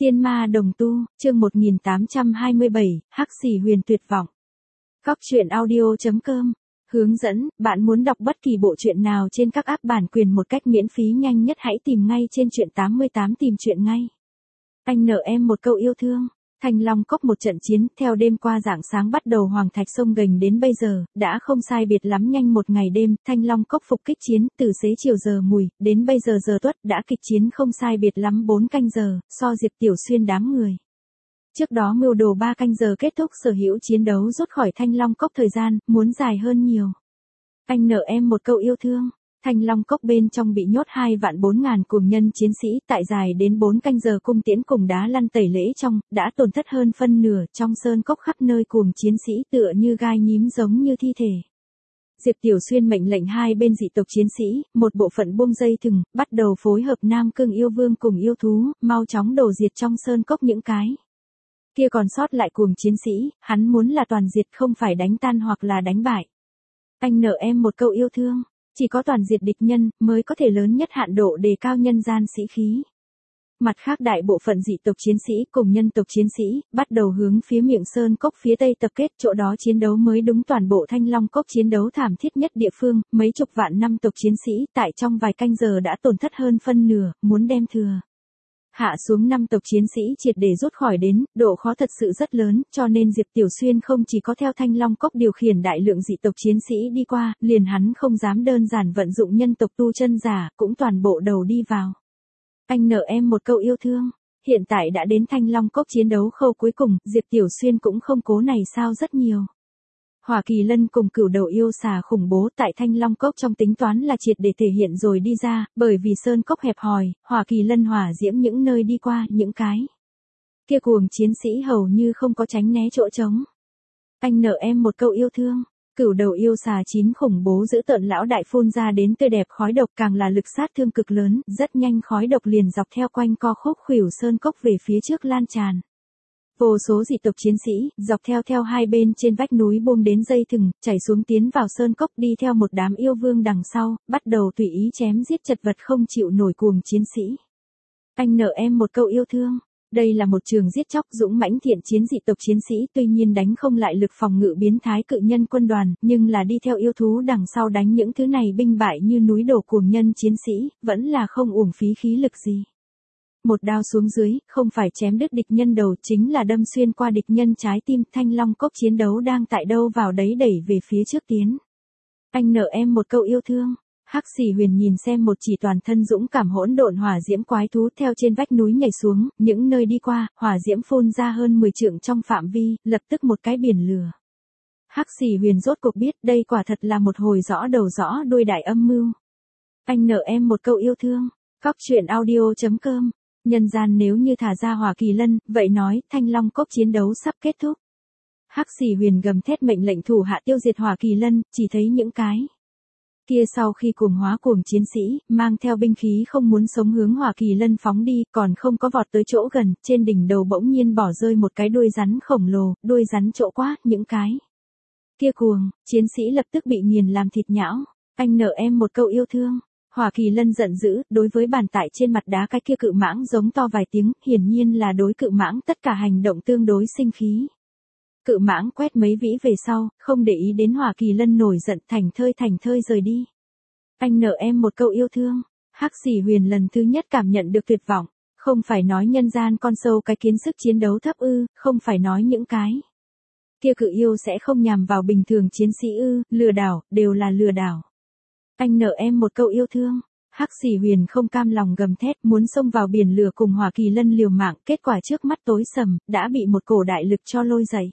Tiên ma đồng tu, chương 1827, Hắc Xỉ Huyền tuyệt vọng. Góc truyện audio.com hướng dẫn, bạn muốn đọc bất kỳ bộ truyện nào trên các app bản quyền một cách miễn phí nhanh nhất hãy tìm ngay trên truyện 88 tìm truyện ngay. Anh nợ em một câu yêu thương. Thanh Long Cốc một trận chiến, theo đêm qua rạng sáng bắt đầu Hoàng Thạch sông Gành đến bây giờ, đã không sai biệt lắm nhanh một ngày đêm, Thanh Long Cốc phục kích chiến, từ xế chiều giờ mùi, đến bây giờ giờ tuất, đã kịch chiến không sai biệt lắm 4 canh giờ, so Diệp Tiểu Xuyên đám người. Trước đó mưu đồ 3 canh giờ kết thúc sở hữu chiến đấu rút khỏi Thanh Long Cốc thời gian, muốn dài hơn nhiều. Anh nợ em một câu yêu thương. Thanh Long Cốc bên trong bị nhốt 2.400.000 cuồng nhân chiến sĩ, tại dài đến 4 canh giờ cung tiễn cùng đá lăn tẩy lễ trong, đã tổn thất hơn phân nửa, trong sơn cốc khắp nơi cuồng chiến sĩ tựa như gai nhím giống như thi thể. Diệp Tiểu Xuyên mệnh lệnh hai bên dị tộc chiến sĩ, một bộ phận buông dây thừng, bắt đầu phối hợp Nam Cương yêu vương cùng yêu thú, mau chóng đổ diệt trong sơn cốc những cái kia còn sót lại cuồng chiến sĩ, hắn muốn là toàn diệt không phải đánh tan hoặc là đánh bại. Anh nợ em một câu yêu thương. Chỉ có toàn diệt địch nhân, mới có thể lớn nhất hạn độ đề cao nhân gian sĩ khí. Mặt khác đại bộ phận dị tộc chiến sĩ cùng nhân tộc chiến sĩ, bắt đầu hướng phía miệng sơn cốc phía tây tập kết, chỗ đó chiến đấu mới đúng toàn bộ Thanh Long Cốc chiến đấu thảm thiết nhất địa phương, mấy chục vạn năm tộc chiến sĩ, tại trong vài canh giờ đã tổn thất hơn phân nửa, muốn đem thừa hạ xuống 5 tộc chiến sĩ triệt để rút khỏi đến, độ khó thật sự rất lớn, cho nên Diệp Tiểu Xuyên không chỉ có theo Thanh Long Cốc điều khiển đại lượng dị tộc chiến sĩ đi qua, liền hắn không dám đơn giản vận dụng nhân tộc tu chân giả, cũng toàn bộ đầu đi vào. Anh nợ em một câu yêu thương. Hiện tại đã đến Thanh Long Cốc chiến đấu khâu cuối cùng, Diệp Tiểu Xuyên cũng không cố này sao rất nhiều. Hỏa Kỳ Lân cùng cửu đầu yêu xà khủng bố tại Thanh Long Cốc trong tính toán là triệt để thể hiện rồi đi ra, bởi vì sơn cốc hẹp hòi, Hỏa Kỳ Lân hỏa diễm những nơi đi qua, những cái kia cuồng chiến sĩ hầu như không có tránh né chỗ trống. Anh nợ em một câu yêu thương. Cửu đầu yêu xà chín khủng bố giữ tợn lão đại phun ra đến tươi đẹp khói độc, càng là lực sát thương cực lớn, rất nhanh khói độc liền dọc theo quanh co khúc khuỷu sơn cốc về phía trước lan tràn. Vô số dị tộc chiến sĩ, dọc theo hai bên trên vách núi buông đến dây thừng, chảy xuống tiến vào sơn cốc đi theo một đám yêu vương đằng sau, bắt đầu tùy ý chém giết chật vật không chịu nổi cuồng chiến sĩ. Anh nợ em một câu yêu thương. Đây là một trường giết chóc dũng mãnh thiện chiến dị tộc chiến sĩ, tuy nhiên đánh không lại lực phòng ngự biến thái cự nhân quân đoàn, nhưng là đi theo yêu thú đằng sau đánh những thứ này binh bại như núi đổ cuồng nhân chiến sĩ, vẫn là không uổng phí khí lực gì. Một đao xuống dưới, không phải chém đứt địch nhân đầu, chính là đâm xuyên qua địch nhân trái tim. Thanh Long Cốc chiến đấu đang tại đâu vào đấy đẩy về phía trước tiến. Anh nợ em một câu yêu thương. Hắc Xỉ Huyền nhìn xem một chỉ toàn thân dũng cảm hỗn độn hỏa diễm quái thú theo trên vách núi nhảy xuống, những nơi đi qua, hỏa diễm phun ra hơn 10 trượng trong phạm vi, lập tức một cái biển lửa. Hắc Xỉ Huyền rốt cuộc biết, đây quả thật là một hồi rõ đầu rõ đuôi đại âm mưu. Anh nợ em một câu yêu thương. Góc truyện audio.com nhân gian nếu như thả ra Hỏa Kỳ Lân, vậy nói, Thanh Long Cốc chiến đấu sắp kết thúc. Hắc Xỉ Huyền gầm thét mệnh lệnh thủ hạ tiêu diệt Hỏa Kỳ Lân, chỉ thấy những cái kia sau khi cuồng hóa cuồng chiến sĩ, mang theo binh khí không muốn sống hướng Hỏa Kỳ Lân phóng đi, còn không có vọt tới chỗ gần, trên đỉnh đầu bỗng nhiên bỏ rơi một cái đuôi rắn khổng lồ, đuôi rắn chỗ quá, những cái kia cuồng chiến sĩ lập tức bị nghiền làm thịt nhão. Anh nợ em một câu yêu thương. Hỏa Kỳ Lân giận dữ, đối với bàn tại trên mặt đá cái kia cự mãng giống to vài tiếng, hiển nhiên là đối cự mãng tất cả hành động tương đối sinh khí. Cự mãng quét mấy vĩ về sau, không để ý đến Hỏa Kỳ Lân nổi giận, thành thơi rời đi. Anh nợ em một câu yêu thương. Hắc Xỉ Huyền lần thứ nhất cảm nhận được tuyệt vọng, không phải nói nhân gian con sâu cái kiến sức chiến đấu thấp ư, không phải nói những cái kia cự yêu sẽ không nhằm vào bình thường chiến sĩ ư, lừa đảo, đều là lừa đảo. Anh nợ em một câu yêu thương. Hắc Xỉ Huyền không cam lòng gầm thét, muốn xông vào biển lửa cùng Hỏa Kỳ Lân liều mạng, kết quả trước mắt tối sầm, đã bị một cổ đại lực cho lôi dậy.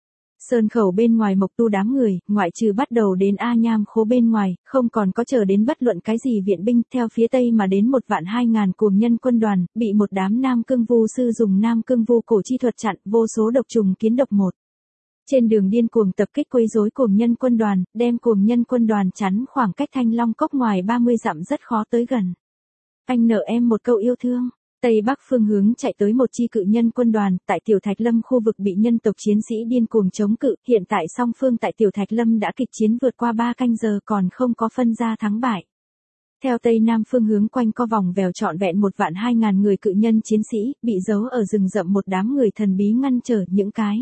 Sơn khẩu bên ngoài Mộc Tu đám người, ngoại trừ bắt đầu đến A Nham Khố bên ngoài, không còn có chờ đến bất luận cái gì viện binh, theo phía tây mà đến 1.200.000 cuồng nhân quân đoàn, bị một đám Nam Cương Vu sư dùng Nam Cương Vu cổ chi thuật chặn, vô số độc trùng kiến độc một. Trên đường điên cuồng tập kích quấy rối cuồng nhân quân đoàn, đem cuồng nhân quân đoàn chắn khoảng cách Thanh Long Cốc ngoài 30 dặm rất khó tới gần. Anh nợ em một câu yêu thương. Tây Bắc phương hướng chạy tới một chi cự nhân quân đoàn, tại Tiểu Thạch Lâm khu vực bị nhân tộc chiến sĩ điên cuồng chống cự, hiện tại song phương tại Tiểu Thạch Lâm đã kịch chiến vượt qua 3 canh giờ còn không có phân ra thắng bại. Theo Tây Nam phương hướng quanh co vòng vèo trọn vẹn 1.200.000 người cự nhân chiến sĩ, bị giấu ở rừng rậm một đám người thần bí ngăn trở những cái.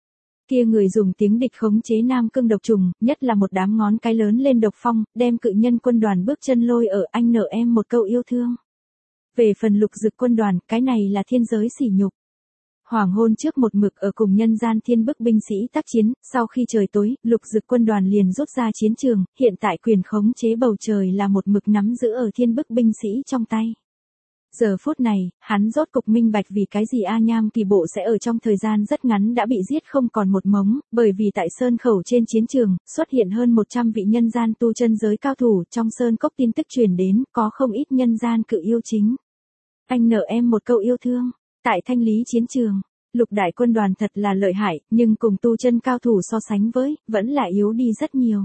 Kia người dùng tiếng địch khống chế Nam Cương độc trùng, nhất là một đám ngón cái lớn lên độc phong, đem cự nhân quân đoàn bước chân lôi ở anh nợ em một câu yêu thương. Về phần Lục Dực quân đoàn, cái này là thiên giới sỉ nhục. Hoàng hôn trước một mực ở cùng nhân gian thiên bức binh sĩ tác chiến, sau khi trời tối, Lục Dực quân đoàn liền rút ra chiến trường, hiện tại quyền khống chế bầu trời là một mực nắm giữ ở thiên bức binh sĩ trong tay. Giờ phút này, hắn rốt cục minh bạch vì cái gì A Nham kỳ bộ sẽ ở trong thời gian rất ngắn đã bị giết không còn một mống, bởi vì tại Sơn Khẩu trên chiến trường, xuất hiện hơn 100 vị nhân gian tu chân giới cao thủ, trong Sơn Cốc tin tức truyền đến, có không ít nhân gian cự yêu chính. Anh nợ em một câu yêu thương. Tại thanh lý chiến trường, Lục đại quân đoàn thật là lợi hại, nhưng cùng tu chân cao thủ so sánh với, vẫn là yếu đi rất nhiều.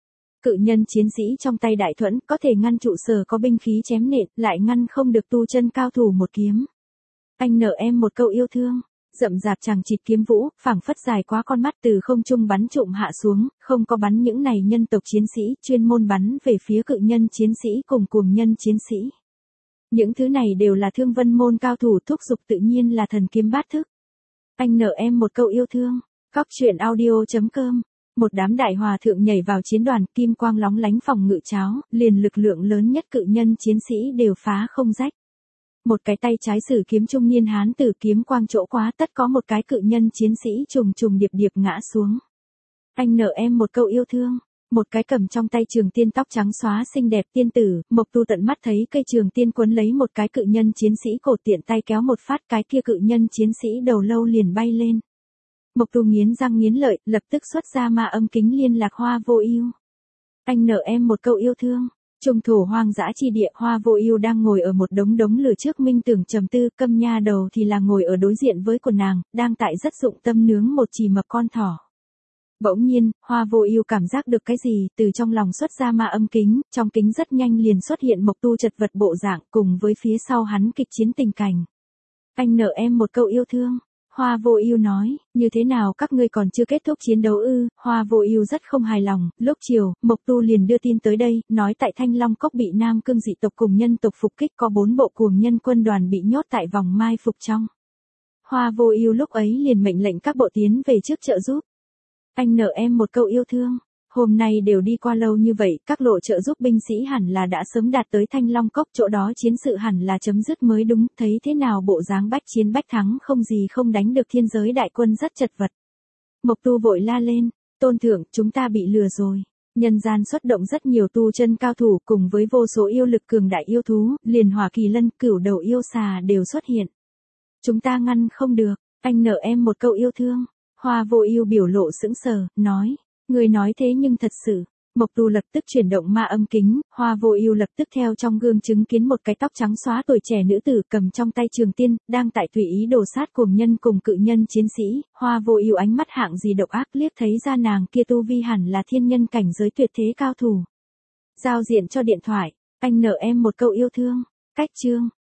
Cự nhân chiến sĩ trong tay đại thuẫn có thể ngăn trụ sở có binh khí chém nện, lại ngăn không được tu chân cao thủ một kiếm. Anh nợ em một câu yêu thương, rậm rạp chằng chịt kiếm vũ, phảng phất dài quá con mắt từ không trung bắn trụm hạ xuống, không có bắn những này nhân tộc chiến sĩ, chuyên môn bắn về phía cự nhân chiến sĩ cùng cuồng nhân chiến sĩ. Những thứ này đều là Thương Vân môn cao thủ thúc giục tự nhiên là thần kiếm bát thức. Anh nợ em một câu yêu thương. Cóc truyện audio.com. Một đám đại hòa thượng nhảy vào chiến đoàn, kim quang lóng lánh phòng ngự cháo, liền lực lượng lớn nhất cự nhân chiến sĩ đều phá không rách. Một cái tay trái sử kiếm trung niên hán tử kiếm quang chỗ quá tất có một cái cự nhân chiến sĩ trùng trùng điệp điệp ngã xuống. Anh nợ em một câu yêu thương. Một cái cầm trong tay trường tiên tóc trắng xóa xinh đẹp tiên tử, Mộc Tu tận mắt thấy cây trường tiên quấn lấy một cái cự nhân chiến sĩ cổ tiện tay kéo một phát cái kia cự nhân chiến sĩ đầu lâu liền bay lên. Mộc Tu nghiến răng nghiến lợi, lập tức xuất ra ma âm kính liên lạc Hoa Vô Ưu. Anh nợ em một câu yêu thương. Trung thổ hoang dã chi địa, Hoa Vô Ưu đang ngồi ở một đống lửa trước minh tưởng trầm tư, Câm Nha Đầu thì là ngồi ở đối diện với của nàng, đang tại rất dụng tâm nướng một chỉ mập con thỏ. Bỗng nhiên, Hoa Vô Ưu cảm giác được cái gì, từ trong lòng xuất ra ma âm kính, trong kính rất nhanh liền xuất hiện Mộc Tu chật vật bộ dạng cùng với phía sau hắn kịch chiến tình cảnh. Anh nợ em một câu yêu thương. Hoa Vô Ưu nói, như thế nào các ngươi còn chưa kết thúc chiến đấu ư? Hoa Vô Ưu rất không hài lòng, lúc chiều, Mộc Tu liền đưa tin tới đây, nói tại Thanh Long Cốc bị Nam Cương dị tộc cùng nhân tộc phục kích, có 4 bộ cuồng nhân quân đoàn bị nhốt tại vòng mai phục trong. Hoa Vô Ưu lúc ấy liền mệnh lệnh các bộ tiến về trước trợ giúp. Anh nợ em một câu yêu thương. Hôm nay đều đi qua lâu như vậy, các lộ trợ giúp binh sĩ hẳn là đã sớm đạt tới Thanh Long Cốc, chỗ đó chiến sự hẳn là chấm dứt mới đúng, thấy thế nào bộ dáng bách chiến bách thắng không gì không đánh được thiên giới đại quân rất chật vật. Mộc Tu vội la lên, Tôn thượng, chúng ta bị lừa rồi. Nhân gian xuất động rất nhiều tu chân cao thủ cùng với vô số yêu lực cường đại yêu thú, liền hỏa kỳ lân, cửu đầu yêu xà đều xuất hiện. Chúng ta ngăn không được, anh nợ em một câu yêu thương. Hoa Vô Ưu biểu lộ sững sờ, nói, người nói thế nhưng thật sự. Mộc Tu lập tức chuyển động ma âm kính, Hoa Vô Ưu lập tức theo trong gương chứng kiến một cái tóc trắng xóa tuổi trẻ nữ tử cầm trong tay trường tiên, đang tại tùy ý đồ sát cuồng nhân cùng cự nhân chiến sĩ. Hoa Vô Ưu ánh mắt hạng gì độc ác, liếc thấy ra nàng kia tu vi hẳn là thiên nhân cảnh giới tuyệt thế cao thủ. Giao diện cho điện thoại, anh nợ em một câu yêu thương. Cách chương